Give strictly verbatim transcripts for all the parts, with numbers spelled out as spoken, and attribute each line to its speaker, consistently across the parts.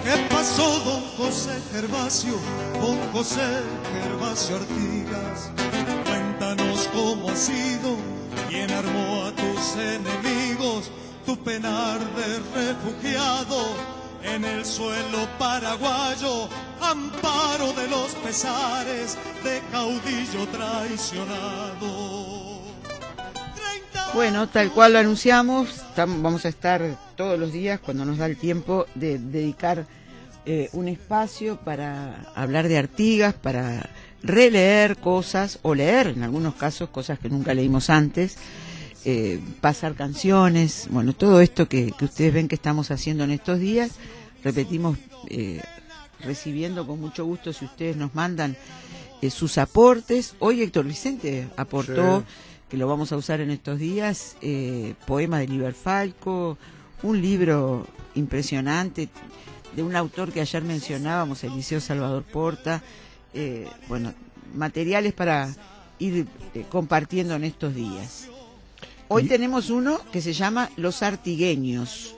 Speaker 1: ¿Qué pasó, don José Gervasio, don José Gervasio Artigas? Cuéntanos cómo ha sido, quién armó a tus enemigos, tu penar de refugiado en el suelo paraguayo, amparo de los pesares de caudillo traicionado.
Speaker 2: Bueno, tal cual lo anunciamos, estamos, vamos a estar todos los días, cuando nos da el tiempo, de dedicar eh, un espacio para hablar de Artigas, para releer cosas, o leer en algunos casos cosas que nunca leímos antes, eh, pasar canciones, bueno, todo esto que, que ustedes ven que estamos haciendo en estos días, repetimos, eh, recibiendo con mucho gusto si ustedes nos mandan eh, sus aportes. Hoy Héctor Vicente aportó... Sí, que lo vamos a usar en estos días, eh, poema de Liber Falco, un libro impresionante de un autor que ayer mencionábamos, Eliseo Salvador Porta, eh, bueno, materiales para ir eh, compartiendo en estos días. Hoy y... tenemos uno que se llama Los Artigueños,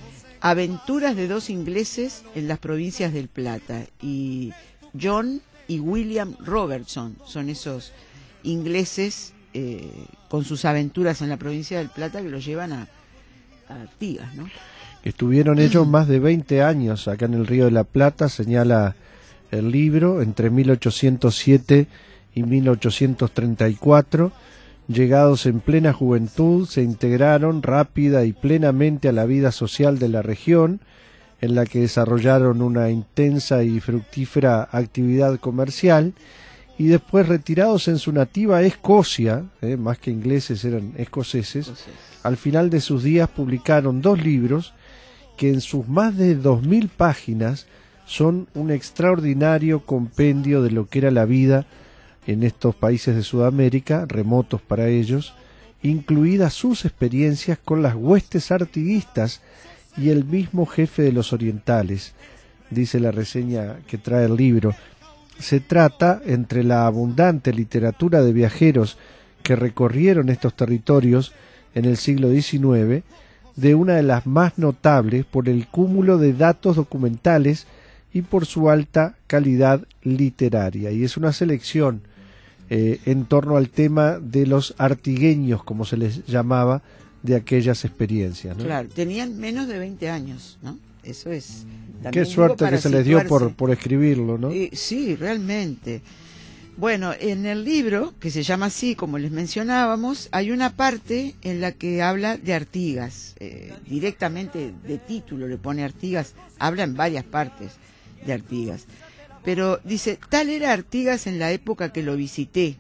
Speaker 2: aventuras de dos ingleses en las provincias del Plata, y John y William Robertson son esos ingleses Eh, con sus aventuras en la provincia del Plata que los llevan a, a Artigas, ¿no?
Speaker 3: Estuvieron ellos más de veinte años acá en el Río de la Plata, señala el libro, entre mil ochocientos siete y mil ochocientos treinta y cuatro, llegados en plena juventud, se integraron rápida y plenamente a la vida social de la región, en la que desarrollaron una intensa y fructífera actividad comercial, y después, retirados en su nativa Escocia, eh, más que ingleses eran escoceses, Escoces. Al final de sus días publicaron dos libros que en sus más de dos mil páginas son un extraordinario compendio de lo que era la vida en estos países de Sudamérica, remotos para ellos, incluidas sus experiencias con las huestes artiguistas y el mismo jefe de los orientales, dice la reseña que trae el libro. Se trata, entre la abundante literatura de viajeros que recorrieron estos territorios en el siglo diecinueve, de una de las más notables por el cúmulo de datos documentales y por su alta calidad literaria. Y es una selección eh, en torno al tema de los artigueños, como se les llamaba, de aquellas experiencias, ¿no?
Speaker 2: Claro, tenían menos de veinte años, ¿no? Eso es...
Speaker 3: Qué suerte que se les dio por, por escribirlo, ¿no?
Speaker 2: Eh, sí, realmente. Bueno, en el libro, que se llama así, como les mencionábamos, hay una parte en la que habla de Artigas, eh, directamente de título le pone Artigas, habla en varias partes de Artigas, pero dice, tal era Artigas en la época que lo visité,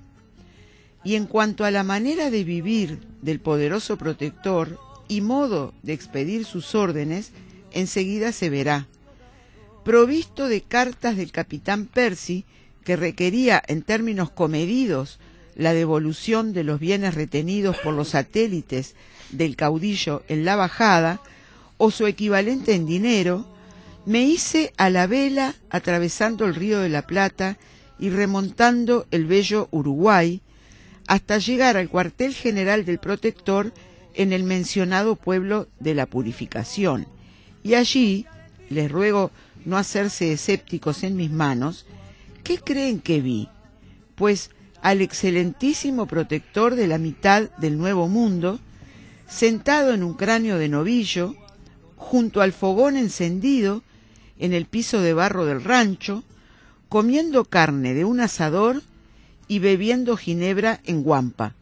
Speaker 2: y en cuanto a la manera de vivir del poderoso protector y modo de expedir sus órdenes, enseguida se verá. Provisto de cartas del capitán Percy, que requería en términos comedidos la devolución de los bienes retenidos por los satélites del caudillo en la bajada, o su equivalente en dinero, me hice a la vela atravesando el Río de la Plata y remontando el bello Uruguay, hasta llegar al cuartel general del protector en el mencionado pueblo de la Purificación. Y allí, les ruego no hacerse escépticos en mis manos, ¿qué creen que vi? Pues al excelentísimo protector de la mitad del Nuevo Mundo, sentado en un cráneo de novillo, junto al fogón encendido, en el piso de barro del rancho, comiendo carne de un asador y bebiendo ginebra en guampa.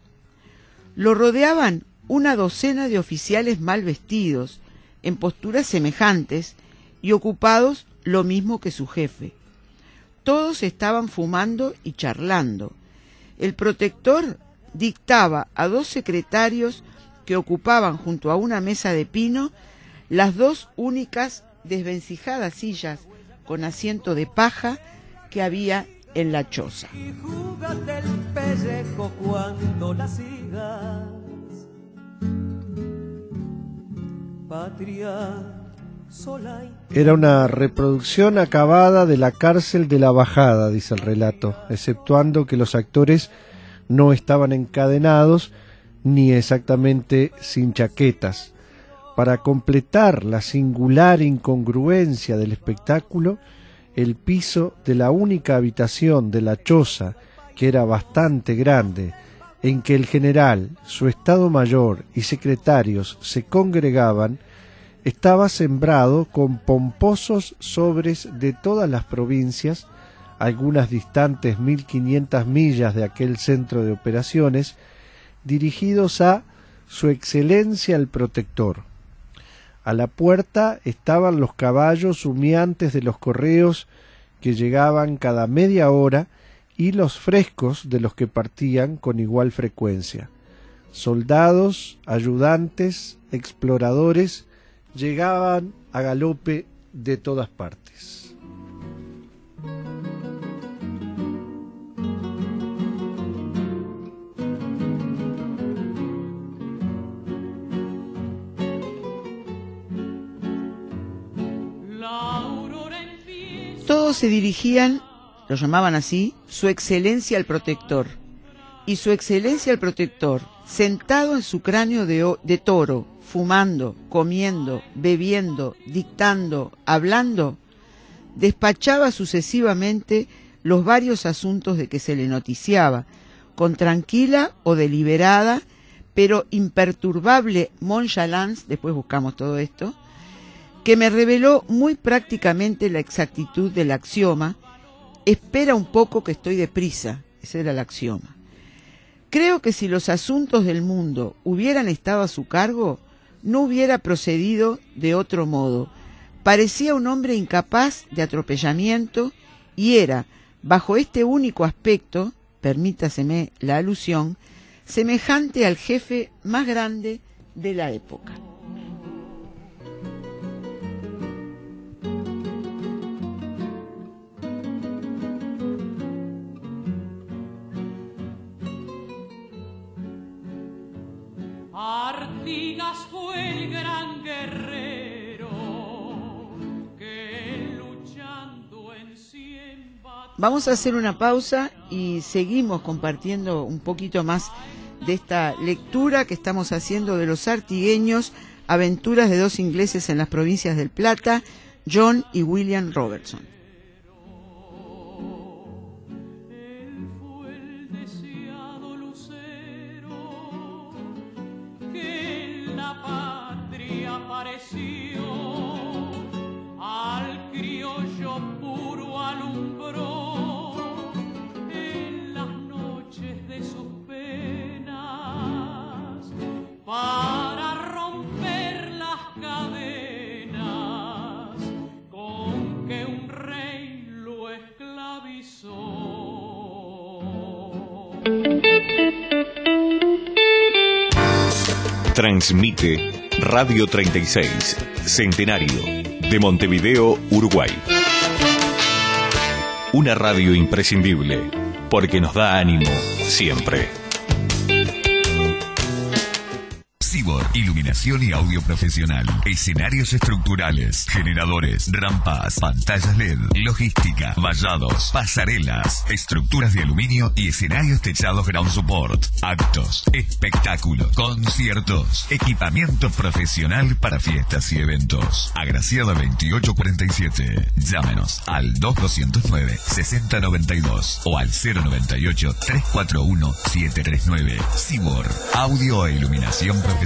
Speaker 2: Lo rodeaban una docena de oficiales mal vestidos, en posturas semejantes y ocupados lo mismo que su jefe. Todos estaban fumando y charlando. El protector dictaba a dos secretarios que ocupaban junto a una mesa de pino las dos únicas desvencijadas sillas con asiento de paja que había en la choza.
Speaker 1: Y júgate el pellejo cuando la sigas, patria.
Speaker 3: Era una reproducción acabada de la cárcel de la Bajada, dice el relato, exceptuando que los actores no estaban encadenados ni exactamente sin chaquetas. Para completar la singular incongruencia del espectáculo, el piso de la única habitación de la choza, que era bastante grande, en que el general, su estado mayor y secretarios se congregaban, estaba sembrado con pomposos sobres de todas las provincias, algunas distantes mil quinientas millas de aquel centro de operaciones, dirigidos a Su Excelencia el Protector. A la puerta estaban los caballos humeantes de los correos que llegaban cada media hora y los frescos de los que partían con igual frecuencia. Soldados, ayudantes, exploradores llegaban a galope de todas partes.
Speaker 2: Todos se dirigían, lo llamaban así, Su Excelencia el Protector. Y Su Excelencia el Protector, sentado en su cráneo de, de toro, fumando, comiendo, bebiendo, dictando, hablando, despachaba sucesivamente los varios asuntos de que se le noticiaba, con tranquila o deliberada, pero imperturbable nonchalance, después buscamos todo esto, que me reveló muy prácticamente la exactitud del axioma: espera un poco que estoy deprisa. Ese era el axioma. Creo que si los asuntos del mundo hubieran estado a su cargo, no hubiera procedido de otro modo. Parecía un hombre incapaz de atropellamiento y era, bajo este único aspecto, permítaseme la alusión, semejante al jefe más grande de la época.
Speaker 1: Artigas fue el gran guerrero que luchando en cien batallas.
Speaker 2: Vamos a hacer una pausa y seguimos compartiendo un poquito más de esta lectura que estamos haciendo de Los Artigueños, aventuras de dos ingleses en las provincias del Plata, John y William Robertson.
Speaker 1: Al criollo puro alumbró en las noches de sus penas para romper las cadenas con que un rey lo esclavizó.
Speaker 4: Transmite Radio treinta y seis, Centenario, de Montevideo, Uruguay. Una radio imprescindible, porque nos da ánimo siempre.
Speaker 5: Cibor, iluminación y audio profesional, escenarios estructurales, generadores, rampas, pantallas L E D, logística, vallados, pasarelas, estructuras de aluminio y escenarios techados ground support, actos, espectáculos, conciertos, equipamiento profesional para fiestas y eventos. Agraciada veintiocho cuarenta y siete. Llámenos al dos dos cero nueve, seis cero nueve dos o al cero noventa y ocho, tres cuatro uno, siete tres nueve. Cibor, audio e iluminación profesional.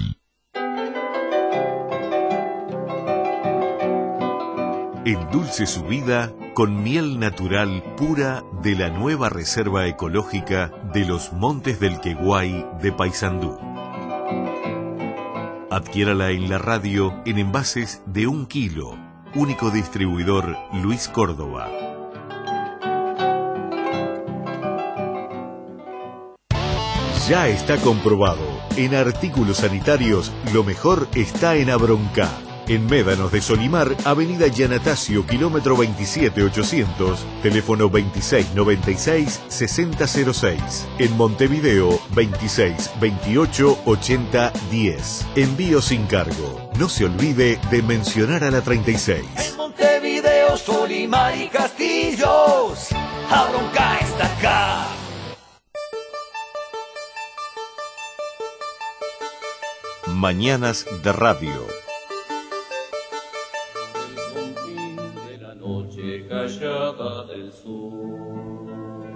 Speaker 4: Endulce su vida con miel natural pura de la nueva reserva ecológica de los Montes del Queguay de Paysandú. Adquiérala en la radio en envases de un kilo. Único distribuidor Luis Córdoba. Ya está comprobado. En artículos sanitarios, lo mejor está en Abroncá. En Médanos de Solimar, Avenida Yanatacio, kilómetro veintisiete ochocientos, teléfono veintiséis noventa y seis, sesenta cero seis. En Montevideo, veintiséis veintiocho ochenta diez. Envío sin cargo. No se olvide de mencionar a la treinta y seis.
Speaker 6: En Montevideo, Solimar y Castillos, Abroncá está acá.
Speaker 4: Mañanas de Radio.
Speaker 7: El confín de la noche callada del sur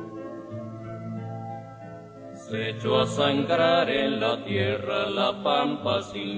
Speaker 7: se echó a sangrar en la tierra la pampa sin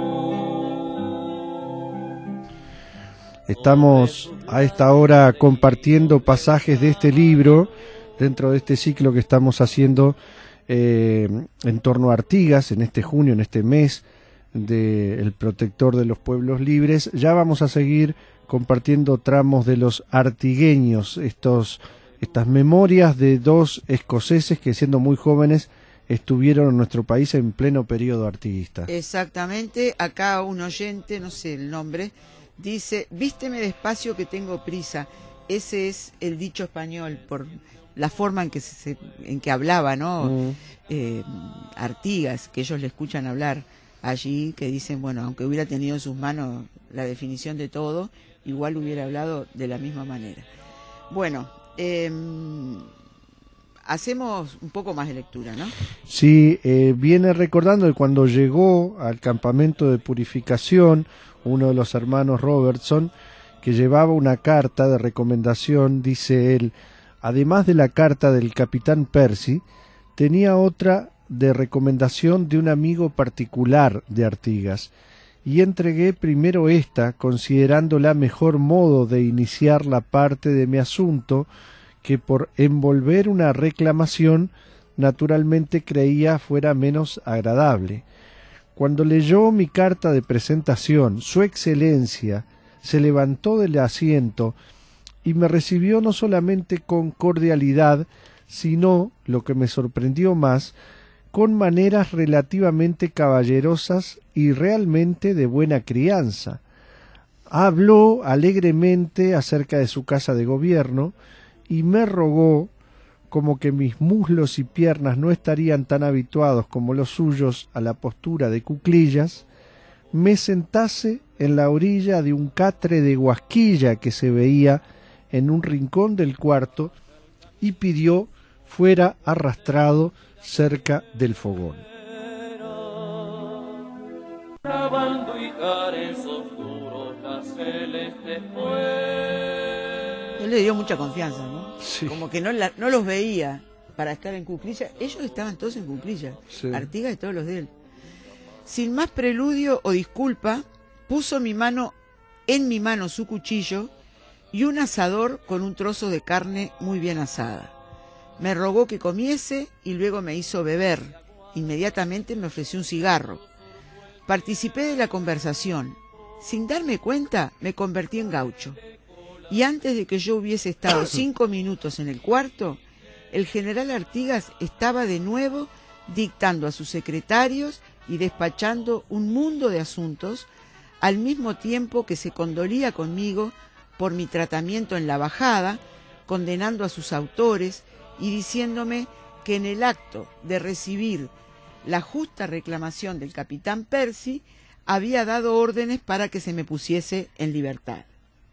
Speaker 7: luz.
Speaker 3: Estamos a esta hora compartiendo pasajes de este libro dentro de este ciclo que estamos haciendo eh, en torno a Artigas, en este junio, en este mes del protector de los pueblos libres. Ya vamos a seguir compartiendo tramos de los artigueños, estos, estas memorias de dos escoceses que siendo muy jóvenes estuvieron en nuestro país en pleno periodo artiguista.
Speaker 2: Exactamente, acá un oyente, no sé el nombre, dice, vísteme despacio que tengo prisa. Ese es el dicho español, por la forma en que se, en que hablaba, ¿no? Mm. Eh, Artigas, que ellos le escuchan hablar allí, que dicen, bueno, aunque hubiera tenido en sus manos la definición de todo, igual hubiera hablado de la misma manera. Bueno, eh, hacemos un poco más de lectura, ¿no?
Speaker 3: Sí, eh, viene recordando que cuando llegó al campamento de purificación, uno de los hermanos Robertson, que llevaba una carta de recomendación, dice él, además de la carta del capitán Percy, tenía otra de recomendación de un amigo particular de Artigas, y entregué primero esta, considerándola mejor modo de iniciar la parte de mi asunto, que por envolver una reclamación, naturalmente creía fuera menos agradable. Cuando leyó mi carta de presentación, su excelencia se levantó del asiento y me recibió no solamente con cordialidad, sino, lo que me sorprendió más, con maneras relativamente caballerosas y realmente de buena crianza. Habló alegremente acerca de su casa de gobierno y me rogó, como que mis muslos y piernas no estarían tan habituados como los suyos a la postura de cuclillas, me sentase en la orilla de un catre de guasquilla que se veía en un rincón del cuarto y pidió fuera arrastrado cerca del fogón.
Speaker 2: Él le dio mucha confianza, ¿no?
Speaker 3: Sí.
Speaker 2: Como que no, la, no los veía para estar en cuclillas. Ellos estaban todos en cuclillas, sí. Artigas y todos los de él. Sin más preludio o disculpa, puso mi mano en mi mano su cuchillo y un asador con un trozo de carne muy bien asada. Me rogó que comiese y luego me hizo beber. Inmediatamente me ofreció un cigarro. Participé de la conversación. Sin darme cuenta, me convertí en gaucho. Y antes de que yo hubiese estado cinco minutos en el cuarto, el general Artigas estaba de nuevo dictando a sus secretarios y despachando un mundo de asuntos, al mismo tiempo que se condolía conmigo por mi tratamiento en la bajada, condenando a sus autores y diciéndome que en el acto de recibir la justa reclamación del capitán Percy, había dado órdenes para que se me pusiese en libertad.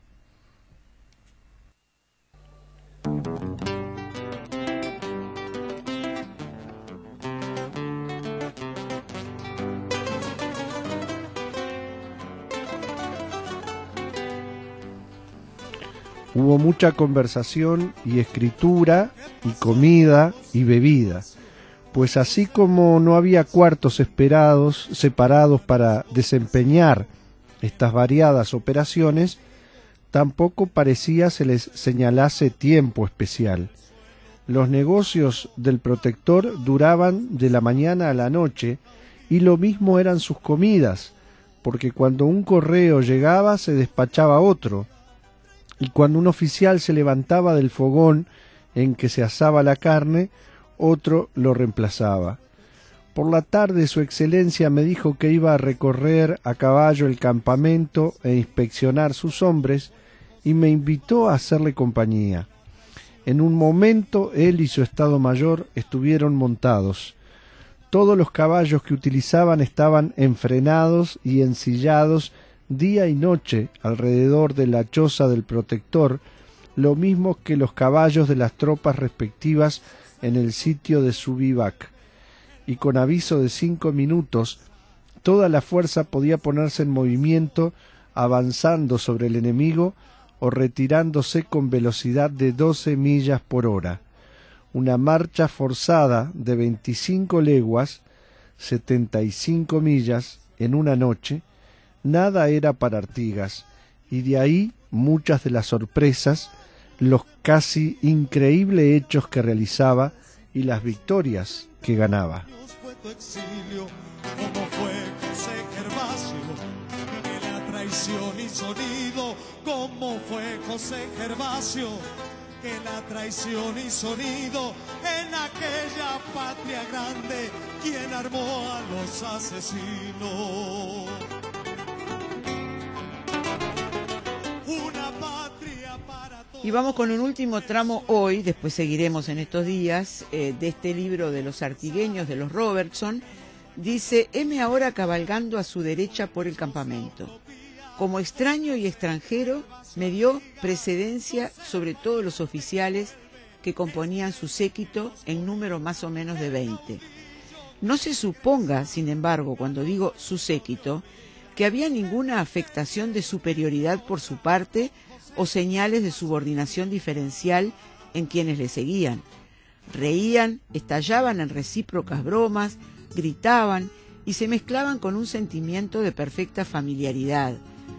Speaker 3: Hubo mucha conversación y escritura y comida y bebida, pues así como no había cuartos esperados, separados para desempeñar estas variadas operaciones, tampoco parecía se les señalase tiempo especial. Los negocios del protector duraban de la mañana a la noche y lo mismo eran sus comidas, porque cuando un correo llegaba se despachaba otro, y cuando un oficial se levantaba del fogón en que se asaba la carne, otro lo reemplazaba. Por la tarde su excelencia me dijo que iba a recorrer a caballo el campamento e inspeccionar sus hombres, y me invitó a hacerle compañía. En un momento él y su estado mayor estuvieron montados. Todos los caballos que utilizaban estaban enfrenados y ensillados día y noche alrededor de la choza del protector, lo mismo que los caballos de las tropas respectivas en el sitio de su vivac, y con aviso de cinco minutos toda la fuerza podía ponerse en movimiento, avanzando sobre el enemigo o retirándose con velocidad de doce millas por hora. Una marcha forzada de veinticinco leguas, setenta y cinco millas, en una noche, nada era para Artigas, y de ahí muchas de las sorpresas, los casi increíbles hechos que realizaba y las victorias que ganaba.
Speaker 8: Como fue José Gervasio, que la traición y sonido, como fue José Gervasio, que la traición y sonido en aquella patria grande, quien armó a los asesinos. Una patria para todos.
Speaker 2: Y vamos con un último tramo hoy, después seguiremos en estos días, eh, de este libro de los artigueños de los Robertson. Dice: heme ahora cabalgando a su derecha por el campamento. Como extraño y extranjero, me dio precedencia sobre todos los oficiales que componían su séquito, en número más o menos de veinte. No se suponga, sin embargo, cuando digo su séquito, que había ninguna afectación de superioridad por su parte o señales de subordinación diferencial en quienes le seguían. Reían, estallaban en recíprocas bromas, gritaban y se mezclaban con un sentimiento de perfecta familiaridad.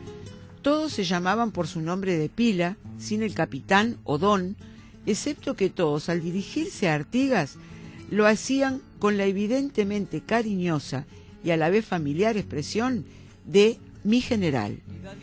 Speaker 2: Todos se llamaban por su nombre de pila, sin el capitán o don, excepto que todos, al dirigirse a Artigas, lo hacían con la evidentemente cariñosa y a la vez familiar expresión de mi general.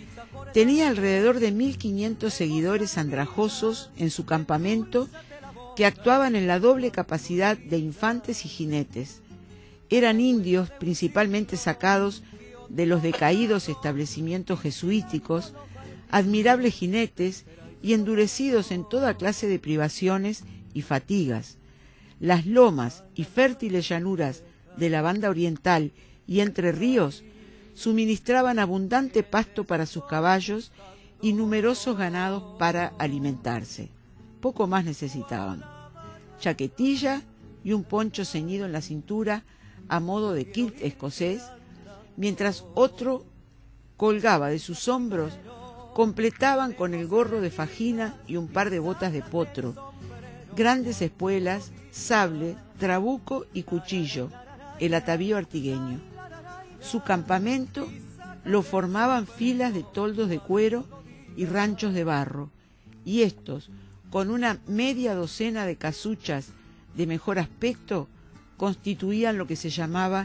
Speaker 2: Tenía alrededor de mil quinientos seguidores andrajosos en su campamento que actuaban en la doble capacidad de infantes y jinetes. Eran indios principalmente sacados de los decaídos establecimientos jesuíticos, admirables jinetes y endurecidos en toda clase de privaciones y fatigas. Las lomas y fértiles llanuras de la banda oriental y Entre Ríos suministraban abundante pasto para sus caballos y numerosos ganados para alimentarse. Poco más necesitaban. Chaquetilla y un poncho ceñido en la cintura a modo de kilt escocés, mientras otro colgaba de sus hombros, completaban con el gorro de fajina y un par de botas de potro, grandes espuelas, sable, trabuco y cuchillo, el atavío artigueño. Su campamento lo formaban filas de toldos de cuero y ranchos de barro, y estos, con una media docena de casuchas de mejor aspecto, constituían lo que se llamaba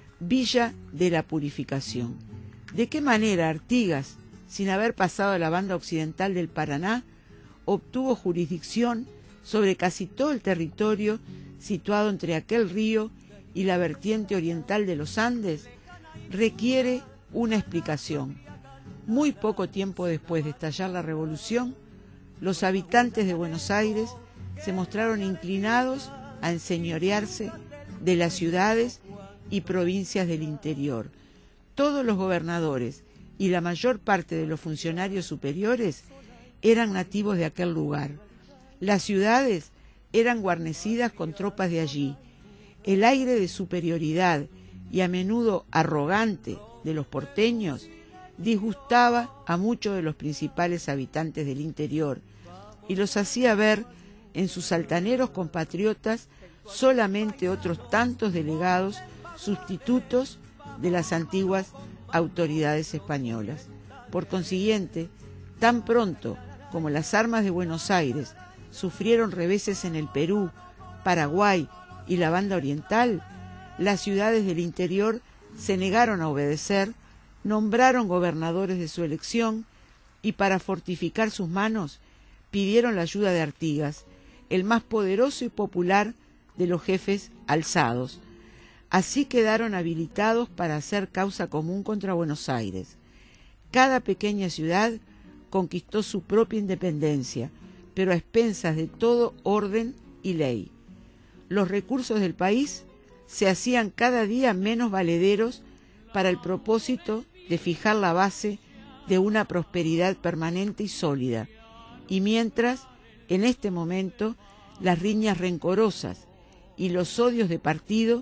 Speaker 2: Villa de la Purificación. ¿De qué manera Artigas, sin haber pasado a la banda occidental del Paraná, obtuvo jurisdicción sobre casi todo el territorio situado entre aquel río y la vertiente oriental de los Andes? Requiere una explicación. Muy poco tiempo después de estallar la revolución, los habitantes de Buenos Aires se mostraron inclinados a enseñorearse de las ciudades y provincias del interior. Todos los gobernadores y la mayor parte de los funcionarios superiores eran nativos de aquel lugar. Las ciudades eran guarnecidas con tropas de allí. El aire de superioridad y a menudo arrogante de los porteños disgustaba a muchos de los principales habitantes del interior y los hacía ver en sus altaneros compatriotas solamente otros tantos delegados sustitutos de las antiguas autoridades españolas. Por consiguiente, tan pronto como las armas de Buenos Aires sufrieron reveses en el Perú, Paraguay y la banda oriental, las ciudades del interior se negaron a obedecer, nombraron gobernadores de su elección y para fortificar sus manos pidieron la ayuda de Artigas, el más poderoso y popular de los jefes alzados. Así quedaron habilitados para hacer causa común contra Buenos Aires. Cada pequeña ciudad conquistó su propia independencia, pero a expensas de todo orden y ley. Los recursos del país se hacían cada día menos valederos para el propósito de fijar la base de una prosperidad permanente y sólida, y mientras, en este momento, las riñas rencorosas y los odios de partido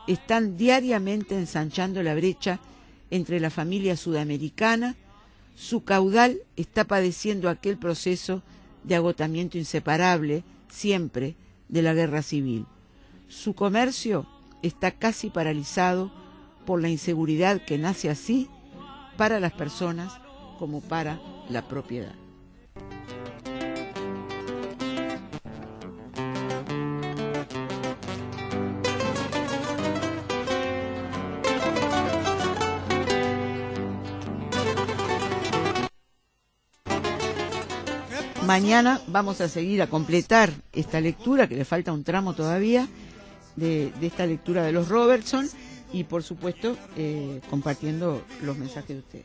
Speaker 2: están diariamente ensanchando la brecha entre la familia sudamericana. Su caudal está padeciendo aquel proceso de agotamiento inseparable, siempre, de la guerra civil. Su comercio está casi paralizado por la inseguridad que nace así para las personas como para la propiedad. Mañana vamos a seguir a completar esta lectura, que le falta un tramo todavía, de, de esta lectura de los Robertson, y por supuesto eh, compartiendo los mensajes de ustedes.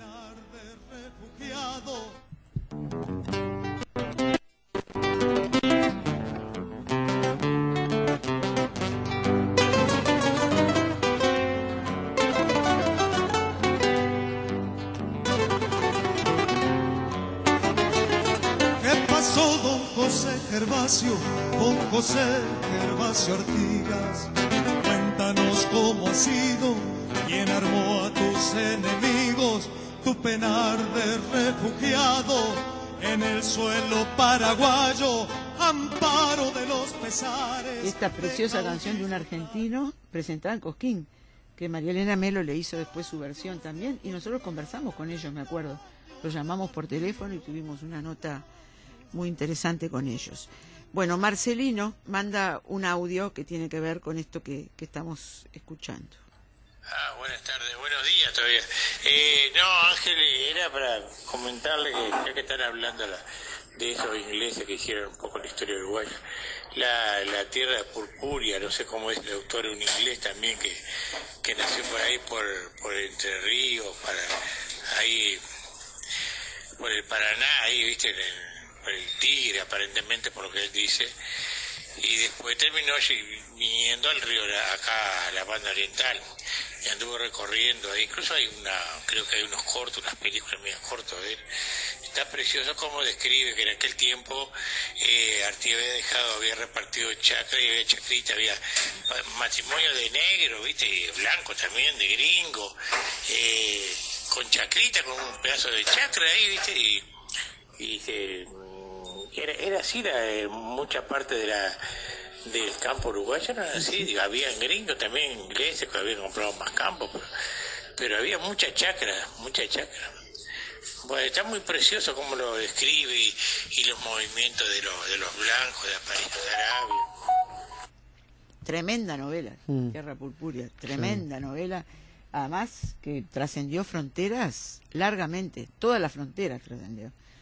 Speaker 8: Don José Gervasio, don José Gervasio Artigas, cuéntanos cómo ha sido quien armó a tus enemigos, tu penar de refugiado en el suelo paraguayo, amparo de los pesares.
Speaker 2: Esta preciosa canción de un argentino presentada en Cosquín, que María Elena Melo le hizo después su versión también, y nosotros conversamos con ellos, me acuerdo, los llamamos por teléfono y tuvimos una nota muy interesante con ellos. Bueno, Marcelino manda un audio que tiene que ver con esto que, que estamos escuchando.
Speaker 9: Ah, buenas tardes, buenos días todavía. Eh, no, Ángel, era para comentarle que ya que están hablando la, de esos ingleses que hicieron un poco la historia uruguaya, la, la tierra de Purpuria, no sé cómo es el autor, un inglés también que, que nació por ahí, por, por Entre Ríos, para ahí, por el Paraná, ahí, viste, en el, el Tigre, aparentemente, por lo que él dice, y después terminó viniendo al río, acá a la banda oriental, y anduvo recorriendo ahí. Incluso hay una, creo que hay unos cortos, unas películas medias cortas de él. Está precioso como describe que en aquel tiempo eh, Artigas había dejado, había repartido chacra y había chacrita, había matrimonio de negro, viste, y blanco también, de gringo, eh, con chacrita, con un pedazo de chacra ahí, viste, y, y se... Era, era así la, eh, mucha parte de la del campo uruguayo, no era así, digo, había gringos también, ingleses que habían comprado más campos, pero, pero había mucha chacra, mucha chacra. Bueno, está muy precioso cómo lo describe y, y los movimientos de los, de los blancos, de Aparicio de Arabia.
Speaker 2: Tremenda novela, mm. Tierra Purpúrea, tremenda sí. novela, además que trascendió fronteras largamente, todas las fronteras trascendió.